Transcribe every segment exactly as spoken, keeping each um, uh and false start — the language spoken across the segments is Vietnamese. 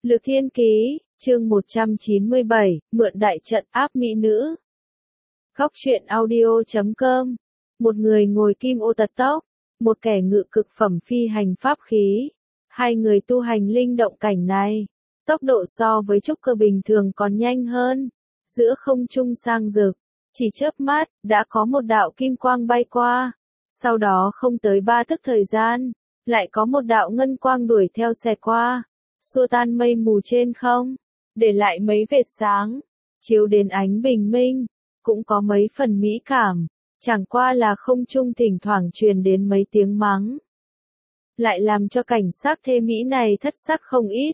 Lược Thiên Ký, chương một trăm chín mươi bảy, mượn đại trận áp mỹ nữ. Góc truyện audio chấm com. Một người ngồi kim ô tật tốc, một kẻ ngự cực phẩm phi hành pháp khí. Hai người tu hành linh động cảnh này, tốc độ so với trúc cơ bình thường còn nhanh hơn. Giữa không trung sang rực, chỉ chớp mắt, đã có một đạo kim quang bay qua. Sau đó không tới ba tức thời gian, lại có một đạo ngân quang đuổi theo xẹt qua, xua tan mây mù trên không, để lại mấy vệt sáng, chiếu đến ánh bình minh, cũng có mấy phần mỹ cảm, chẳng qua là không trung thỉnh thoảng truyền đến mấy tiếng mắng. Lại làm cho cảnh sắc thê mỹ này thất sắc không ít.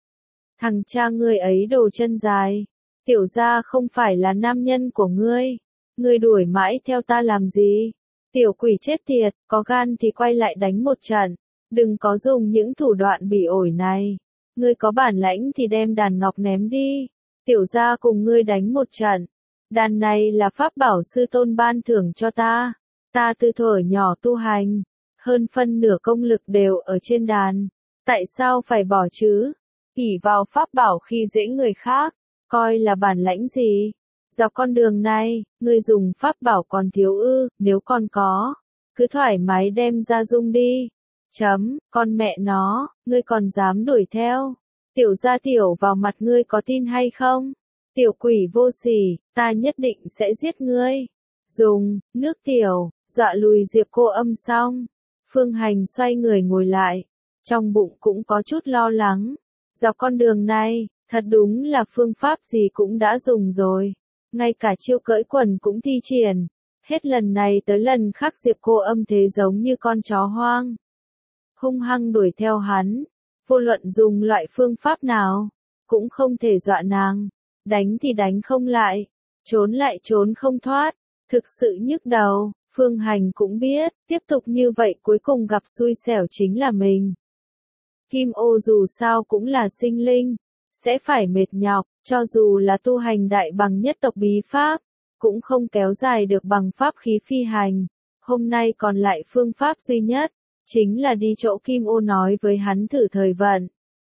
Thằng cha ngươi ấy đồ chân dài, tiểu gia không phải là nam nhân của ngươi, ngươi đuổi mãi theo ta làm gì? Tiểu quỷ chết tiệt, có gan thì quay lại đánh một trận, đừng có dùng những thủ đoạn bỉ ổi này. Ngươi có bản lãnh thì đem đàn ngọc ném đi, tiểu gia cùng ngươi đánh một trận. Đàn này là pháp bảo sư tôn ban thưởng cho ta, ta từ thuở nhỏ tu hành, hơn phân nửa công lực đều ở trên đàn, tại sao phải bỏ chứ? Ỷ vào pháp bảo khi dễ người khác, coi là bản lãnh gì? Dọc con đường này, ngươi dùng pháp bảo còn thiếu ư, nếu còn có, cứ thoải mái đem ra dung đi. Chấm, con mẹ nó, ngươi còn dám đuổi theo. Tiểu gia tiểu vào mặt ngươi có tin hay không? Tiểu quỷ vô sỉ, ta nhất định sẽ giết ngươi. Dùng, nước tiểu, dọa lùi Diệp Cô Âm xong. Phương Hành xoay người ngồi lại, trong bụng cũng có chút lo lắng. Dọc con đường này, thật đúng là phương pháp gì cũng đã dùng rồi. Ngay cả chiêu cưỡi quần cũng thi triển. Hết lần này tới lần khác Diệp Cô Âm thế giống như con chó hoang. Hung hăng đuổi theo hắn. Vô luận dùng loại phương pháp nào, cũng không thể dọa nàng. Đánh thì đánh không lại, trốn lại trốn không thoát. Thực sự nhức đầu, Phương Hành cũng biết, tiếp tục như vậy cuối cùng gặp xui xẻo chính là mình. Kim ô dù sao cũng là sinh linh, sẽ phải mệt nhọc, cho dù là tu hành đại bằng nhất tộc bí pháp, cũng không kéo dài được bằng pháp khí phi hành. Hôm nay còn lại phương pháp duy nhất, chính là đi chỗ Kim ô nói với hắn thử thời vận.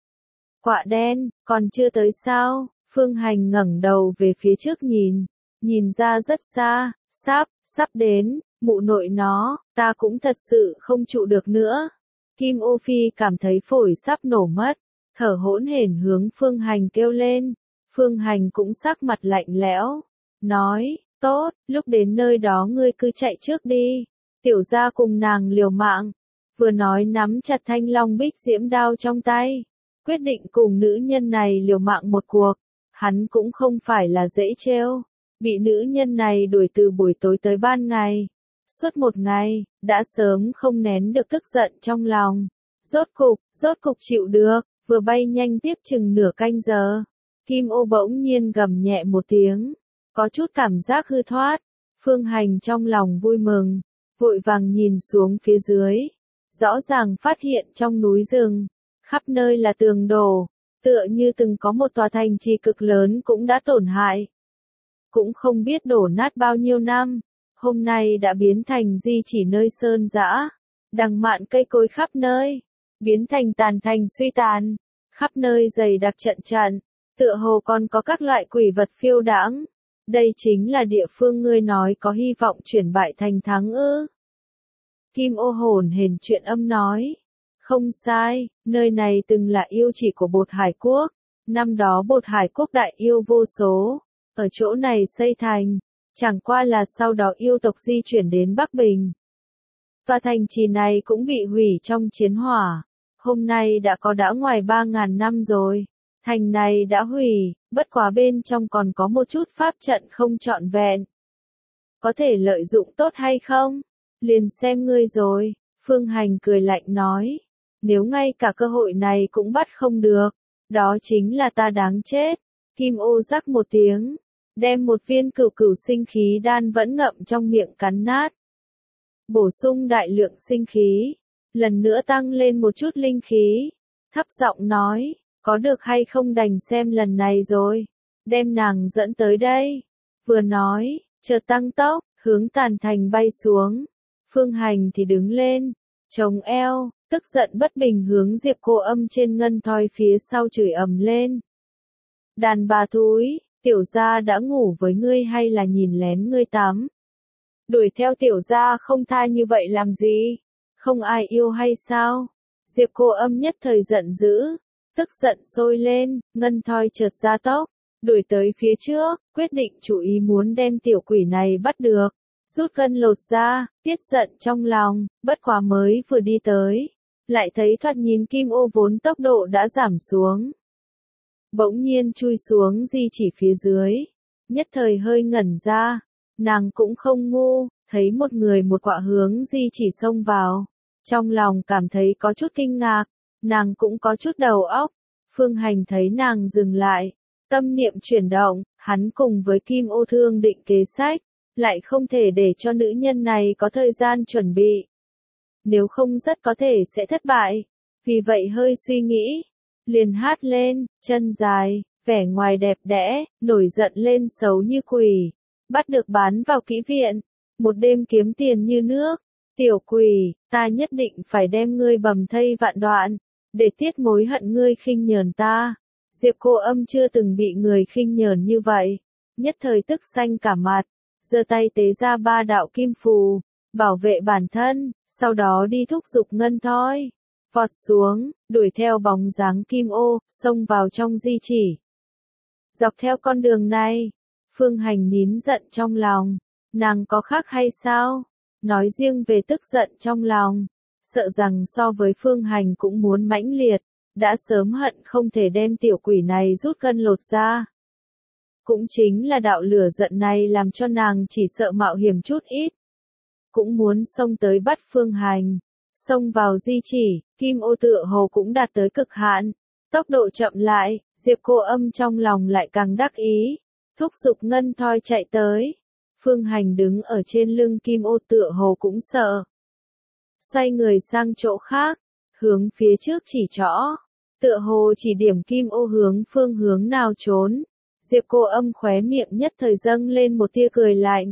Quạ đen, còn chưa tới sao? Phương Hành ngẩng đầu về phía trước nhìn, nhìn ra rất xa, sắp, sắp đến, mụ nội nó, ta cũng thật sự không trụ được nữa. Kim ô phi cảm thấy phổi sắp nổ mất, thở hỗn hển hướng Phương Hành kêu lên. Phương Hành cũng sắc mặt lạnh lẽo, nói, tốt, lúc đến nơi đó ngươi cứ chạy trước đi, tiểu gia cùng nàng liều mạng. Vừa nói nắm chặt thanh long bích diễm đao trong tay, quyết định cùng nữ nhân này liều mạng một cuộc. Hắn cũng không phải là dễ trêu, bị nữ nhân này đuổi từ buổi tối tới ban ngày. Suốt một ngày, đã sớm không nén được tức giận trong lòng. Rốt cục, rốt cục chịu được, vừa bay nhanh tiếp chừng nửa canh giờ. Kim ô bỗng nhiên gầm nhẹ một tiếng, có chút cảm giác hư thoát. Phương Hành trong lòng vui mừng, vội vàng nhìn xuống phía dưới. Rõ ràng phát hiện trong núi rừng, khắp nơi là tường đổ. Tựa như từng có một tòa thành trì cực lớn cũng đã tổn hại. Cũng không biết đổ nát bao nhiêu năm, hôm nay đã biến thành di chỉ nơi sơn dã, đằng mạn cây cối khắp nơi, biến thành tàn thành suy tàn, khắp nơi dày đặc trận trận, tựa hồ còn có các loại quỷ vật phiêu đãng. Đây chính là địa phương ngươi nói có hy vọng chuyển bại thành thắng ư? Kim ô hồn hển chuyện âm nói. Không sai, nơi này từng là yêu chỉ của Bột Hải Quốc. Năm đó Bột Hải Quốc đại yêu vô số, ở chỗ này xây thành, chẳng qua là sau đó yêu tộc di chuyển đến Bắc Bình. Và thành trì này cũng bị hủy trong chiến hỏa. Hôm nay đã có đã ngoài ba ngàn năm rồi. Thành này đã hủy, bất quá bên trong còn có một chút pháp trận không trọn vẹn. Có thể lợi dụng tốt hay không? Liền xem ngươi rồi. Phương Hành cười lạnh nói. Nếu ngay cả cơ hội này cũng bắt không được, đó chính là ta đáng chết. Kim ô rắc một tiếng, đem một viên cửu cửu sinh khí đan vẫn ngậm trong miệng cắn nát. Bổ sung đại lượng sinh khí, lần nữa tăng lên một chút linh khí. Thấp giọng nói, có được hay không đành xem lần này rồi. Đem nàng dẫn tới đây. Vừa nói, chợt tăng tốc, hướng tàn thành bay xuống. Phương Hành thì đứng lên, chống eo, tức giận bất bình hướng Diệp Cô Âm trên ngân thoi phía sau chửi ầm lên. Đàn bà thúi, tiểu gia đã ngủ với ngươi hay là nhìn lén ngươi tắm? Đuổi theo tiểu gia không tha như vậy làm gì? Không ai yêu hay sao? Diệp Cô Âm nhất thời giận dữ, tức giận sôi lên, ngân thoi chợt ra tốc, đuổi tới phía trước, quyết định chủ ý muốn đem tiểu quỷ này bắt được, rút gân lột ra, tiết giận trong lòng, bất quá mới vừa đi tới, lại thấy thoạt nhìn Kim Ô vốn tốc độ đã giảm xuống. Bỗng nhiên chui xuống di chỉ phía dưới, nhất thời hơi ngẩn ra, nàng cũng không ngu, thấy một người một quạ hướng di chỉ xông vào, trong lòng cảm thấy có chút kinh ngạc, nàng cũng có chút đầu óc. Phương Hành thấy nàng dừng lại, tâm niệm chuyển động, hắn cùng với Kim Ô thương định kế sách, lại không thể để cho nữ nhân này có thời gian chuẩn bị. Nếu không rất có thể sẽ thất bại, vì vậy hơi suy nghĩ, liền hát lên, chân dài, vẻ ngoài đẹp đẽ, nổi giận lên xấu như quỷ, bắt được bán vào kỹ viện, một đêm kiếm tiền như nước, tiểu quỷ, ta nhất định phải đem ngươi bầm thây vạn đoạn, để tiết mối hận ngươi khinh nhờn ta. Diệp Cô Âm chưa từng bị người khinh nhờn như vậy, nhất thời tức xanh cả mặt, giơ tay tế ra ba đạo kim phù, bảo vệ bản thân, sau đó đi thúc giục ngân thoi, vọt xuống, đuổi theo bóng dáng Kim Ô, xông vào trong di chỉ. Dọc theo con đường này, Phương Hành nín giận trong lòng, nàng có khác hay sao? Nói riêng về tức giận trong lòng, sợ rằng so với Phương Hành cũng muốn mãnh liệt, đã sớm hận không thể đem tiểu quỷ này rút gân lột ra. Cũng chính là đạo lửa giận này làm cho nàng chỉ sợ mạo hiểm chút ít. Cũng muốn xông tới bắt Phương Hành, xông vào di chỉ, Kim Ô tựa hồ cũng đạt tới cực hạn, tốc độ chậm lại, Diệp Cô Âm trong lòng lại càng đắc ý, thúc giục ngân thoi chạy tới. Phương Hành đứng ở trên lưng Kim Ô tựa hồ cũng sợ. Xoay người sang chỗ khác, hướng phía trước chỉ trỏ, tựa hồ chỉ điểm Kim Ô hướng phương hướng nào trốn. Diệp Cô Âm khóe miệng nhất thời dâng lên một tia cười lạnh.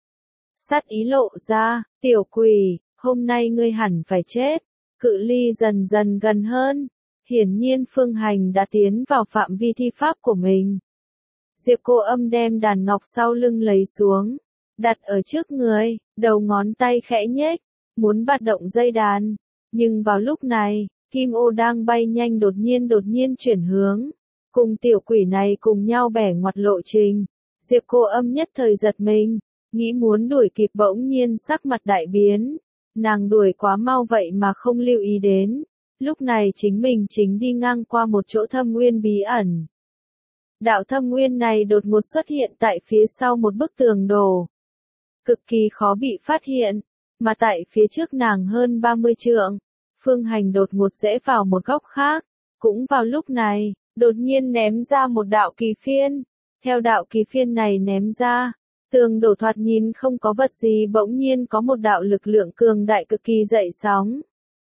Sát ý lộ ra, tiểu quỷ, hôm nay ngươi hẳn phải chết. Cự ly dần dần gần hơn, hiển nhiên Phương Hành đã tiến vào phạm vi thi pháp của mình. Diệp Cô Âm đem đàn ngọc sau lưng lấy xuống, đặt ở trước người, đầu ngón tay khẽ nhếch, muốn bắt động dây đàn, nhưng vào lúc này, Kim Ô đang bay nhanh đột nhiên đột nhiên chuyển hướng, cùng tiểu quỷ này cùng nhau bẻ ngoặt lộ trình. Diệp Cô Âm nhất thời giật mình, nghĩ muốn đuổi kịp bỗng nhiên sắc mặt đại biến, nàng đuổi quá mau vậy mà không lưu ý đến, lúc này chính mình chính đi ngang qua một chỗ thâm nguyên bí ẩn. Đạo thâm nguyên này đột ngột xuất hiện tại phía sau một bức tường đổ, cực kỳ khó bị phát hiện, mà tại phía trước nàng hơn ba mươi trượng, Phương Hành đột ngột rẽ vào một góc khác, cũng vào lúc này, đột nhiên ném ra một đạo kỳ phiên, theo đạo kỳ phiên này ném ra, tường đổ thoạt nhìn không có vật gì bỗng nhiên có một đạo lực lượng cường đại cực kỳ dậy sóng.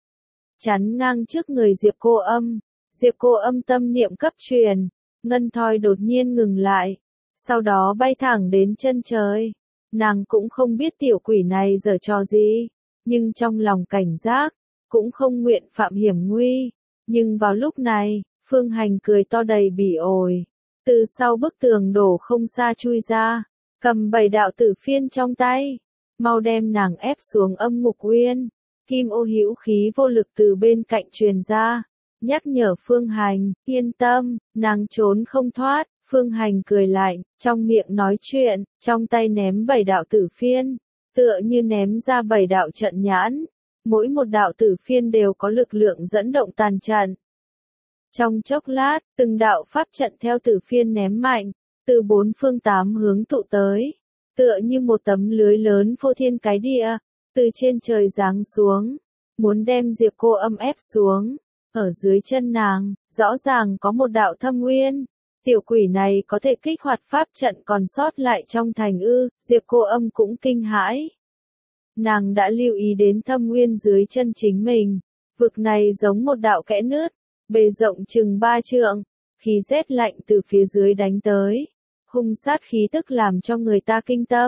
Chắn ngang trước người Diệp Cô Âm, Diệp Cô Âm tâm niệm cấp truyền, ngân thoi đột nhiên ngừng lại, sau đó bay thẳng đến chân trời. Nàng cũng không biết tiểu quỷ này giở trò gì, nhưng trong lòng cảnh giác, cũng không nguyện phạm hiểm nguy. Nhưng vào lúc này, Phương Hành cười to đầy bỉ ổi, từ sau bức tường đổ không xa chui ra, cầm bảy đạo tử phiên trong tay, mau đem nàng ép xuống âm ngục uyên. Kim Ô hữu khí vô lực từ bên cạnh truyền ra, nhắc nhở Phương Hành, yên tâm, nàng trốn không thoát. Phương Hành cười lạnh, trong miệng nói chuyện, trong tay ném bảy đạo tử phiên, tựa như ném ra bảy đạo trận nhãn, mỗi một đạo tử phiên đều có lực lượng dẫn động tàn trận. Trong chốc lát, từng đạo pháp trận theo tử phiên ném mạnh, từ bốn phương tám hướng tụ tới, tựa như một tấm lưới lớn phô thiên cái địa, từ trên trời giáng xuống, muốn đem Diệp Cô Âm ép xuống. Ở dưới chân nàng, rõ ràng có một đạo thâm nguyên. Tiểu quỷ này có thể kích hoạt pháp trận còn sót lại trong thành ư, Diệp Cô Âm cũng kinh hãi. Nàng đã lưu ý đến thâm nguyên dưới chân chính mình, vực này giống một đạo kẽ nứt, bề rộng chừng ba trượng, khí rét lạnh từ phía dưới đánh tới, hung sát khí tức làm cho người ta kinh tâm.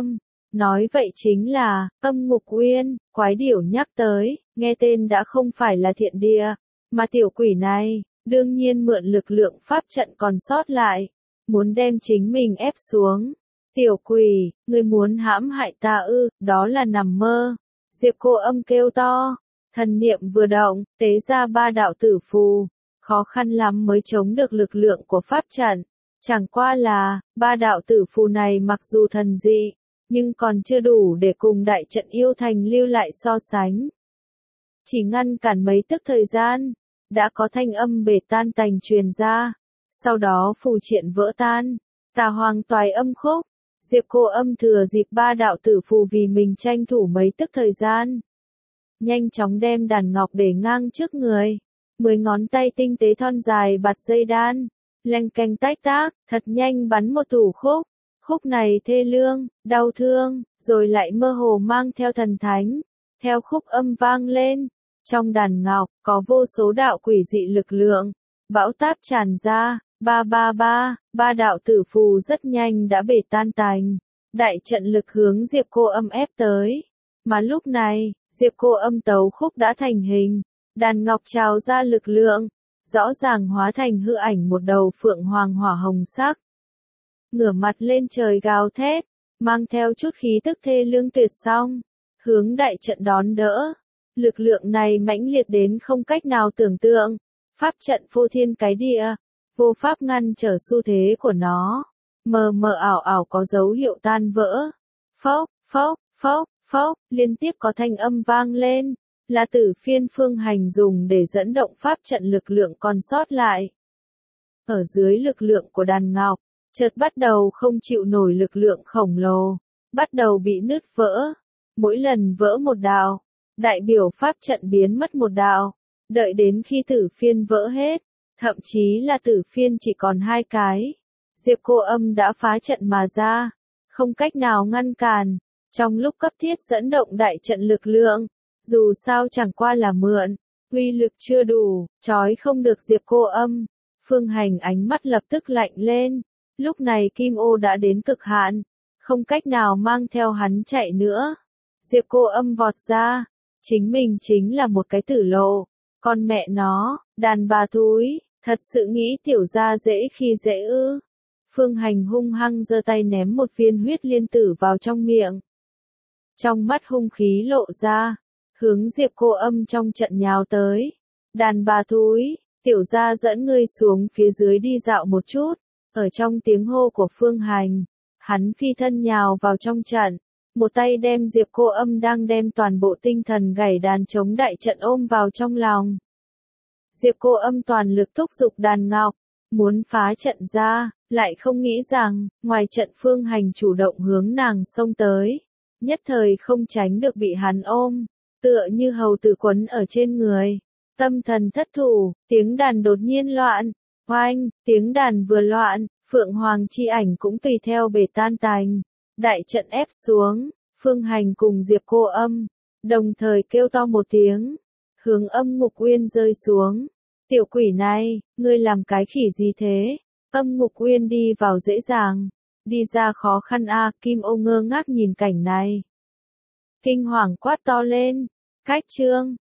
Nói vậy chính là, Âm Ngục Uyên, quái điểu nhắc tới, nghe tên đã không phải là thiện địa, mà tiểu quỷ này, đương nhiên mượn lực lượng pháp trận còn sót lại, muốn đem chính mình ép xuống. Tiểu quỷ, ngươi muốn hãm hại ta ư, đó là nằm mơ. Diệp Cô Âm kêu to, thần niệm vừa động, tế ra ba đạo tử phù, khó khăn lắm mới chống được lực lượng của pháp trận. Chẳng qua là, ba đạo tử phù này mặc dù thần dị, nhưng còn chưa đủ để cùng đại trận yêu thành lưu lại so sánh. Chỉ ngăn cản mấy tức thời gian, đã có thanh âm bể tan tành truyền ra, sau đó phù triện vỡ tan, tà hoàng toái âm khúc. Diệp Cô Âm thừa dịp ba đạo tử phù vì mình tranh thủ mấy tức thời gian. Nhanh chóng đem đàn ngọc để ngang trước người. Mười ngón tay tinh tế thon dài bạt dây đan. Leng canh tách tác, thật nhanh bắn một thủ khúc. Khúc này thê lương, đau thương, rồi lại mơ hồ mang theo thần thánh. Theo khúc âm vang lên. Trong đàn ngọc, có vô số đạo quỷ dị lực lượng. Bão táp tràn ra. Ba ba ba, ba đạo tử phù rất nhanh đã bể tan tành. Đại trận lực hướng Diệp Cô Âm ép tới. Mà lúc này, Diệp Cô Âm tấu khúc đã thành hình. Đàn ngọc trào ra lực lượng. Rõ ràng hóa thành hư ảnh một đầu phượng hoàng hỏa hồng sắc. Ngửa mặt lên trời gào thét, mang theo chút khí tức thê lương tuyệt song. Hướng đại trận đón đỡ. Lực lượng này mãnh liệt đến không cách nào tưởng tượng. Pháp trận phô thiên cái địa. Vô pháp ngăn trở xu thế của nó, mờ mờ ảo ảo có dấu hiệu tan vỡ. Phốc, phốc, phốc, phốc, liên tiếp có thanh âm vang lên, là Tử Phiên Phương Hành dùng để dẫn động pháp trận lực lượng còn sót lại. Ở dưới lực lượng của đàn ngọc, chợt bắt đầu không chịu nổi lực lượng khổng lồ, bắt đầu bị nứt vỡ. Mỗi lần vỡ một đạo, đại biểu pháp trận biến mất một đạo, đợi đến khi Tử Phiên vỡ hết. Thậm chí là tử phiên chỉ còn hai cái. Diệp Cô Âm đã phá trận mà ra. Không cách nào ngăn cản. Trong lúc cấp thiết dẫn động đại trận lực lượng. Dù sao chẳng qua là mượn. Uy lực chưa đủ. Trói không được Diệp Cô Âm. Phương Hành ánh mắt lập tức lạnh lên. Lúc này Kim Ô đã đến cực hạn. Không cách nào mang theo hắn chạy nữa. Diệp Cô Âm vọt ra. Chính mình chính là một cái tử lộ. Con mẹ nó, đàn bà thúi. Thật sự nghĩ tiểu gia dễ khi dễ ư. Phương Hành hung hăng giơ tay ném một viên huyết liên tử vào trong miệng. Trong mắt hung khí lộ ra, hướng Diệp Cô Âm trong trận nhào tới. Đàn bà thúi, tiểu gia dẫn ngươi xuống phía dưới đi dạo một chút. Ở trong tiếng hô của Phương Hành, hắn phi thân nhào vào trong trận. Một tay đem Diệp Cô Âm đang đem toàn bộ tinh thần gảy đàn chống đại trận ôm vào trong lòng. Diệp Cô Âm toàn lực thúc giục đàn ngọc, muốn phá trận ra, lại không nghĩ rằng, ngoài trận Phương Hành chủ động hướng nàng xông tới, nhất thời không tránh được bị hắn ôm, tựa như hầu tử quấn ở trên người. Tâm thần thất thủ, tiếng đàn đột nhiên loạn, oanh, tiếng đàn vừa loạn, Phượng Hoàng chi ảnh cũng tùy theo bể tan tành. Đại trận ép xuống, Phương Hành cùng Diệp Cô Âm, đồng thời kêu to một tiếng. Hướng Âm Ngục Uyên rơi xuống. Tiểu quỷ này, ngươi làm cái khỉ gì thế? Âm Ngục Uyên đi vào dễ dàng, đi ra khó khăn a. À, Kim Ô ngơ ngác nhìn cảnh này. Kinh hoàng quát to lên. Cách chương,